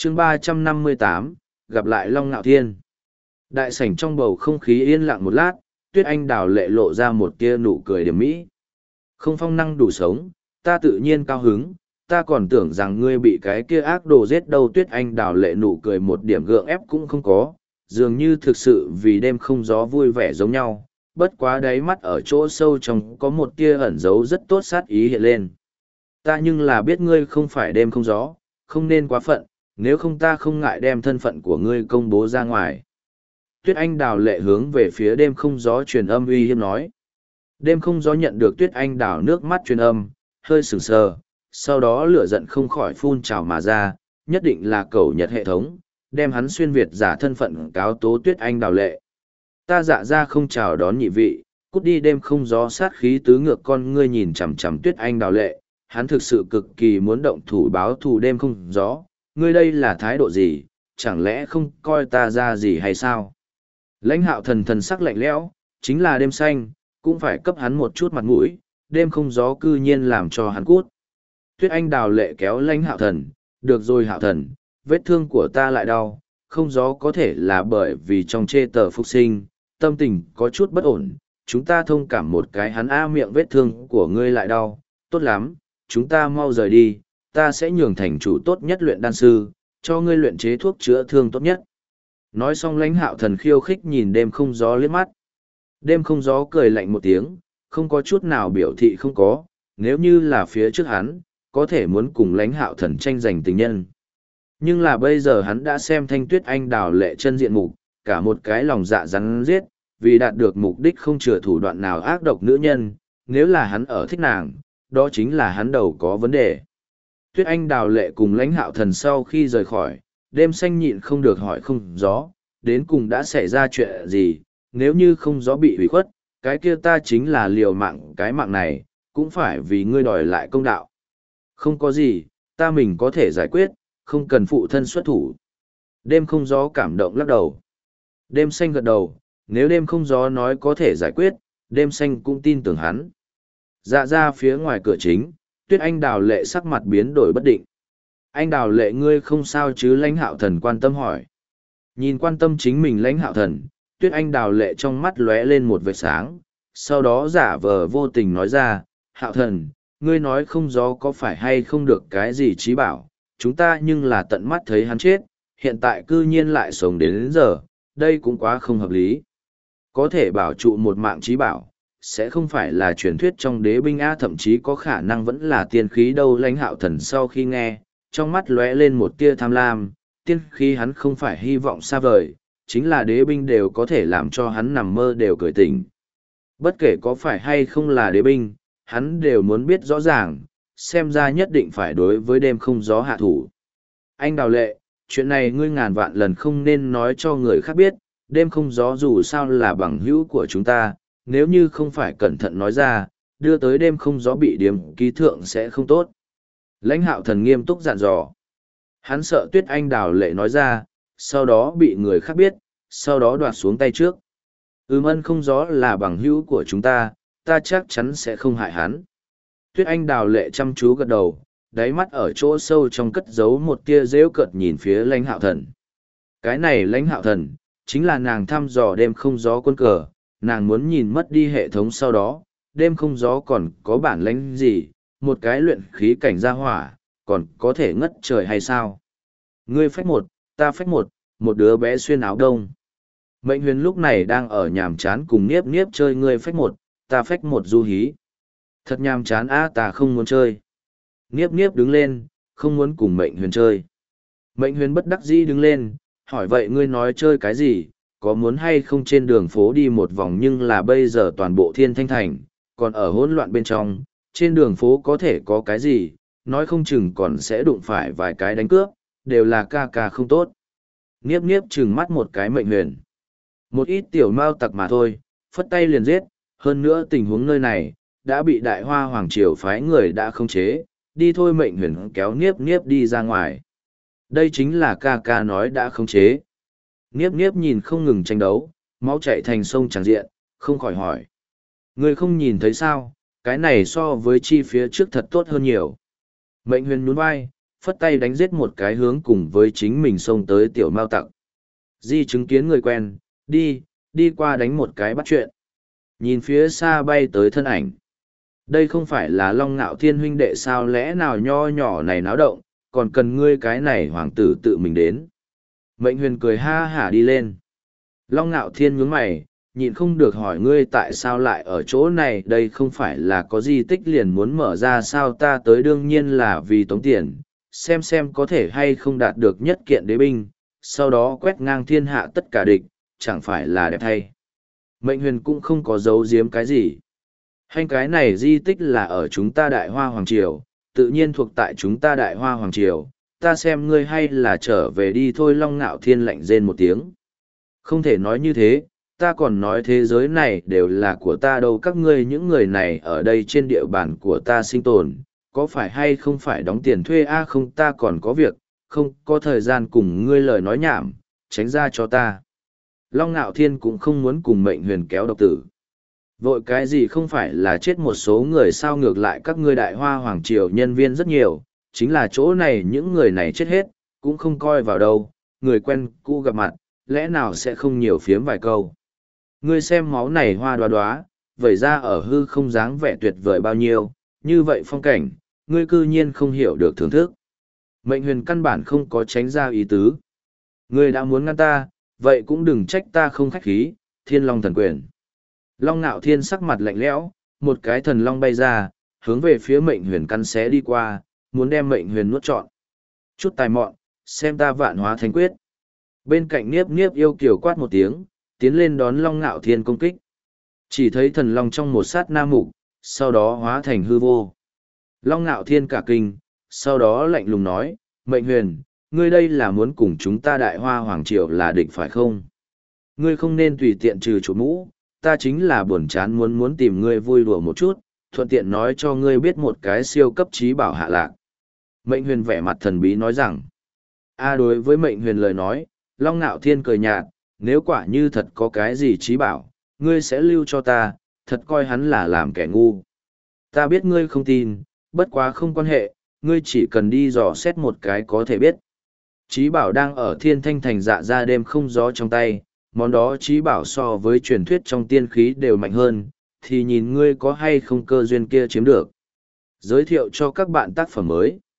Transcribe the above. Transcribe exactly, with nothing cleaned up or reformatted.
chương ba trăm năm mươi tám, gặp lại Long Ngạo Thiên. Đại sảnh trong bầu không khí yên lặng một lát, Tuyết Anh Đào lệ lộ ra một tia nụ cười điểm mỹ. Không phong năng đủ sống, ta tự nhiên cao hứng, ta còn tưởng rằng ngươi bị cái kia ác đồ giết đâu. Tuyết Anh Đào lệ nụ cười một điểm gượng ép cũng không có, dường như thực sự vì đêm không gió vui vẻ giống nhau, bất quá đáy mắt ở chỗ sâu trong có một tia ẩn giấu rất tốt sát ý hiện lên. Ta nhưng là biết ngươi không phải đêm không gió, không nên quá phận, nếu không ta không ngại đem thân phận của ngươi công bố ra ngoài. Tuyết Anh Đào lệ hướng về phía đêm không gió truyền âm uy hiếp nói. Đêm không gió nhận được Tuyết Anh Đào nước mắt truyền âm, hơi sừng sờ, sau đó lửa giận không khỏi phun trào mà ra, nhất định là cẩu Nhật hệ thống, đem hắn xuyên Việt giả thân phận cáo tố Tuyết Anh Đào lệ. Ta dạ ra không chào đón nhị vị, cút đi. Đêm không gió sát khí tứ ngược con ngươi nhìn chằm chằm Tuyết Anh Đào lệ, hắn thực sự cực kỳ muốn động thủ báo thù đêm không gió. Ngươi đây là thái độ gì, chẳng lẽ không coi ta ra gì hay sao? Lãnh Hạo Thần thần sắc lạnh lẽo, chính là đêm xanh, cũng phải cấp hắn một chút mặt mũi, đêm không gió cư nhiên làm cho hắn cút. Tuyết Anh Đào lệ kéo Lãnh Hạo Thần, được rồi Hạo Thần, vết thương của ta lại đau, không gió có thể là bởi vì trong chê tờ phục sinh, tâm tình có chút bất ổn, chúng ta thông cảm một cái hắn a miệng vết thương của ngươi lại đau, tốt lắm, chúng ta mau rời đi, ta sẽ nhường thành chủ tốt nhất luyện đan sư, cho ngươi luyện chế thuốc chữa thương tốt nhất. Nói xong Lãnh Hạo Thần khiêu khích nhìn đêm không gió liếc mắt. Đêm không gió cười lạnh một tiếng, không có chút nào biểu thị không có, nếu như là phía trước hắn, có thể muốn cùng Lãnh Hạo Thần tranh giành tình nhân. Nhưng là bây giờ hắn đã xem Thanh Tuyết Anh Đào lệ chân diện mục, cả một cái lòng dạ rắn giết, vì đạt được mục đích không chừa thủ đoạn nào ác độc nữ nhân, nếu là hắn ở thích nàng, đó chính là hắn đầu có vấn đề. Tuyết Anh Đào lệ cùng Lãnh Hạo Thần sau khi rời khỏi, đêm xanh nhịn không được hỏi không gió, đến cùng đã xảy ra chuyện gì, nếu như không gió bị hủy khuất, cái kia ta chính là liều mạng cái mạng này, cũng phải vì ngươi đòi lại công đạo. Không có gì, ta mình có thể giải quyết, không cần phụ thân xuất thủ. Đêm không gió cảm động lắc đầu. Đêm xanh gật đầu, nếu đêm không gió nói có thể giải quyết, đêm xanh cũng tin tưởng hắn. Dạ ra phía ngoài cửa chính, Tuyết Anh Đào lệ sắc mặt biến đổi bất định. Anh Đào lệ ngươi không sao chứ? Lãnh Hạo Thần quan tâm hỏi. Nhìn quan tâm chính mình Lãnh Hạo Thần, Tuyết Anh Đào lệ trong mắt lóe lên một vệt sáng, sau đó giả vờ vô tình nói ra, Hạo Thần, ngươi nói không gió có phải hay không được cái gì trí bảo, chúng ta nhưng là tận mắt thấy hắn chết, hiện tại cư nhiên lại sống đến, đến giờ, đây cũng quá không hợp lý. Có thể bảo trụ một mạng trí bảo, sẽ không phải là truyền thuyết trong đế binh A, thậm chí có khả năng vẫn là tiên khí đâu. Lãnh Hạo Thần sau khi nghe, trong mắt lóe lên một tia tham lam, tiên khí hắn không phải hy vọng xa vời, chính là đế binh đều có thể làm cho hắn nằm mơ đều cười tỉnh. Bất kể có phải hay không là đế binh, hắn đều muốn biết rõ ràng, xem ra nhất định phải đối với đêm không gió hạ thủ. Anh Đào lệ, chuyện này ngươi ngàn vạn lần không nên nói cho người khác biết, đêm không gió dù sao là bằng hữu của chúng ta, nếu như không phải cẩn thận nói ra, đưa tới đêm không gió bị điểm ký thượng sẽ không tốt. Lãnh Hạo Thần nghiêm túc dặn dò. Hắn sợ Tuyết Anh Đào lệ nói ra, sau đó bị người khác biết, sau đó đoạt xuống tay trước. Ừm ân không gió là bằng hữu của chúng ta, ta chắc chắn sẽ không hại hắn. Tuyết Anh Đào lệ chăm chú gật đầu, đáy mắt ở chỗ sâu trong cất giấu một tia rêu cợt nhìn phía Lãnh Hạo Thần. Cái này Lãnh Hạo Thần, chính là nàng thăm dò đêm không gió quân cờ, nàng muốn nhìn mất đi hệ thống sau đó, đêm không gió còn có bản lĩnh gì, một cái luyện khí cảnh gia hỏa, còn có thể ngất trời hay sao? Ngươi phách một, ta phách một, một đứa bé xuyên áo đông. Mệnh Huyền lúc này đang ở nhàm chán cùng Niếp Niếp chơi ngươi phách một, ta phách một du hí. Thật nhàm chán á, ta không muốn chơi. Niếp Niếp đứng lên, không muốn cùng Mệnh Huyền chơi. Mệnh Huyền bất đắc dĩ đứng lên, hỏi vậy ngươi nói chơi cái gì, có muốn hay không trên đường phố đi một vòng, nhưng là bây giờ toàn bộ Thiên Thanh Thành, còn ở hỗn loạn bên trong, trên đường phố có thể có cái gì, nói không chừng còn sẽ đụng phải vài cái đánh cướp, đều là ca ca không tốt. Niếp Niếp trừng mắt một cái Mệnh Huyền. Một ít tiểu mao tặc mà thôi, phất tay liền giết, hơn nữa tình huống nơi này, đã bị Đại Hoa Hoàng Triều phái người đã khống chế, đi thôi. Mệnh Huyền kéo Niếp Niếp đi ra ngoài. Đây chính là ca ca nói đã khống chế. Niếp Niếp nhìn không ngừng tranh đấu, máu chảy thành sông tràn diện, không khỏi hỏi. Ngươi không nhìn thấy sao, cái này so với chi phía trước thật tốt hơn nhiều. Mệnh Huyền nhún vai, phất tay đánh giết một cái hướng cùng với chính mình xông tới tiểu mao tặc. Di chứng kiến người quen, đi, đi qua đánh một cái bắt chuyện. Nhìn phía xa bay tới thân ảnh. Đây không phải là Long Ngạo Thiên huynh đệ sao, lẽ nào nho nhỏ này náo động, còn cần ngươi cái này hoàng tử tự mình đến. Mệnh huyền cười ha hả đi lên. Long Ngạo Thiên nhướng mày, nhịn không được hỏi ngươi tại sao lại ở chỗ này, đây không phải là có di tích liền muốn mở ra sao, ta tới đương nhiên là vì tống tiền, xem xem có thể hay không đạt được nhất kiện đế binh, sau đó quét ngang thiên hạ tất cả địch, chẳng phải là đẹp thay. Mệnh huyền cũng không có giấu giếm cái gì. Hành cái này di tích là ở chúng ta Đại Hoa Hoàng Triều, tự nhiên thuộc tại chúng ta Đại Hoa Hoàng Triều, ta xem ngươi hay là trở về đi thôi. Long Ngạo Thiên lạnh rên một tiếng. Không thể nói như thế, ta còn nói thế giới này đều là của ta đâu, các ngươi những người này ở đây trên địa bàn của ta sinh tồn, có phải hay không phải đóng tiền thuê a? Không, ta còn có việc, không có thời gian cùng ngươi lời nói nhảm, tránh ra cho ta. Long Ngạo Thiên cũng không muốn cùng Mệnh Huyền kéo độc tử. Vội cái gì, không phải là chết một số người sao, ngược lại các ngươi Đại Hoa Hoàng Triều nhân viên rất nhiều, chính là chỗ này những người này chết hết, cũng không coi vào đâu, người quen cũ gặp mặt, lẽ nào sẽ không nhiều phiếm vài câu. Ngươi xem máu này hoa đoá đoá, vẩy ra ở hư không dáng vẻ tuyệt vời bao nhiêu, như vậy phong cảnh, ngươi cư nhiên không hiểu được thưởng thức. Mệnh Huyền căn bản không có tránh ra ý tứ. Ngươi đã muốn ngăn ta, vậy cũng đừng trách ta không khách khí, Thiên Long thần quyền. Long Ngạo Thiên sắc mặt lạnh lẽo, một cái thần long bay ra, hướng về phía Mệnh Huyền căn xé đi qua, muốn đem Mệnh Huyền nuốt trọn. Chút tài mọn, xem ta vạn hóa thánh quyết. Bên cạnh Niếp Niếp yêu kiều quát một tiếng, tiến lên đón Long Ngạo Thiên công kích. Chỉ thấy thần long trong một sát na mục, sau đó hóa thành hư vô. Long Ngạo Thiên cả kinh, sau đó lạnh lùng nói, Mệnh Huyền, ngươi đây là muốn cùng chúng ta Đại Hoa Hoàng Triều là địch phải không? Ngươi không nên tùy tiện trừ chủ mũ, ta chính là buồn chán muốn muốn tìm ngươi vui đùa một chút, thuận tiện nói cho ngươi biết một cái siêu cấp trí bảo hạ lạc. Mệnh Huyền vẻ mặt thần bí nói rằng, a đối với Mệnh Huyền lời nói, Long Ngạo Thiên cười nhạt, nếu quả như thật có cái gì trí bảo, ngươi sẽ lưu cho ta, thật coi hắn là làm kẻ ngu. Ta biết ngươi không tin, bất quá không quan hệ, ngươi chỉ cần đi dò xét một cái có thể biết. Trí bảo đang ở Thiên Thanh Thành Dạ Ra đêm không gió trong tay, món đó trí bảo so với truyền thuyết trong tiên khí đều mạnh hơn, thì nhìn ngươi có hay không cơ duyên kia chiếm được. Giới thiệu cho các bạn tác phẩm mới.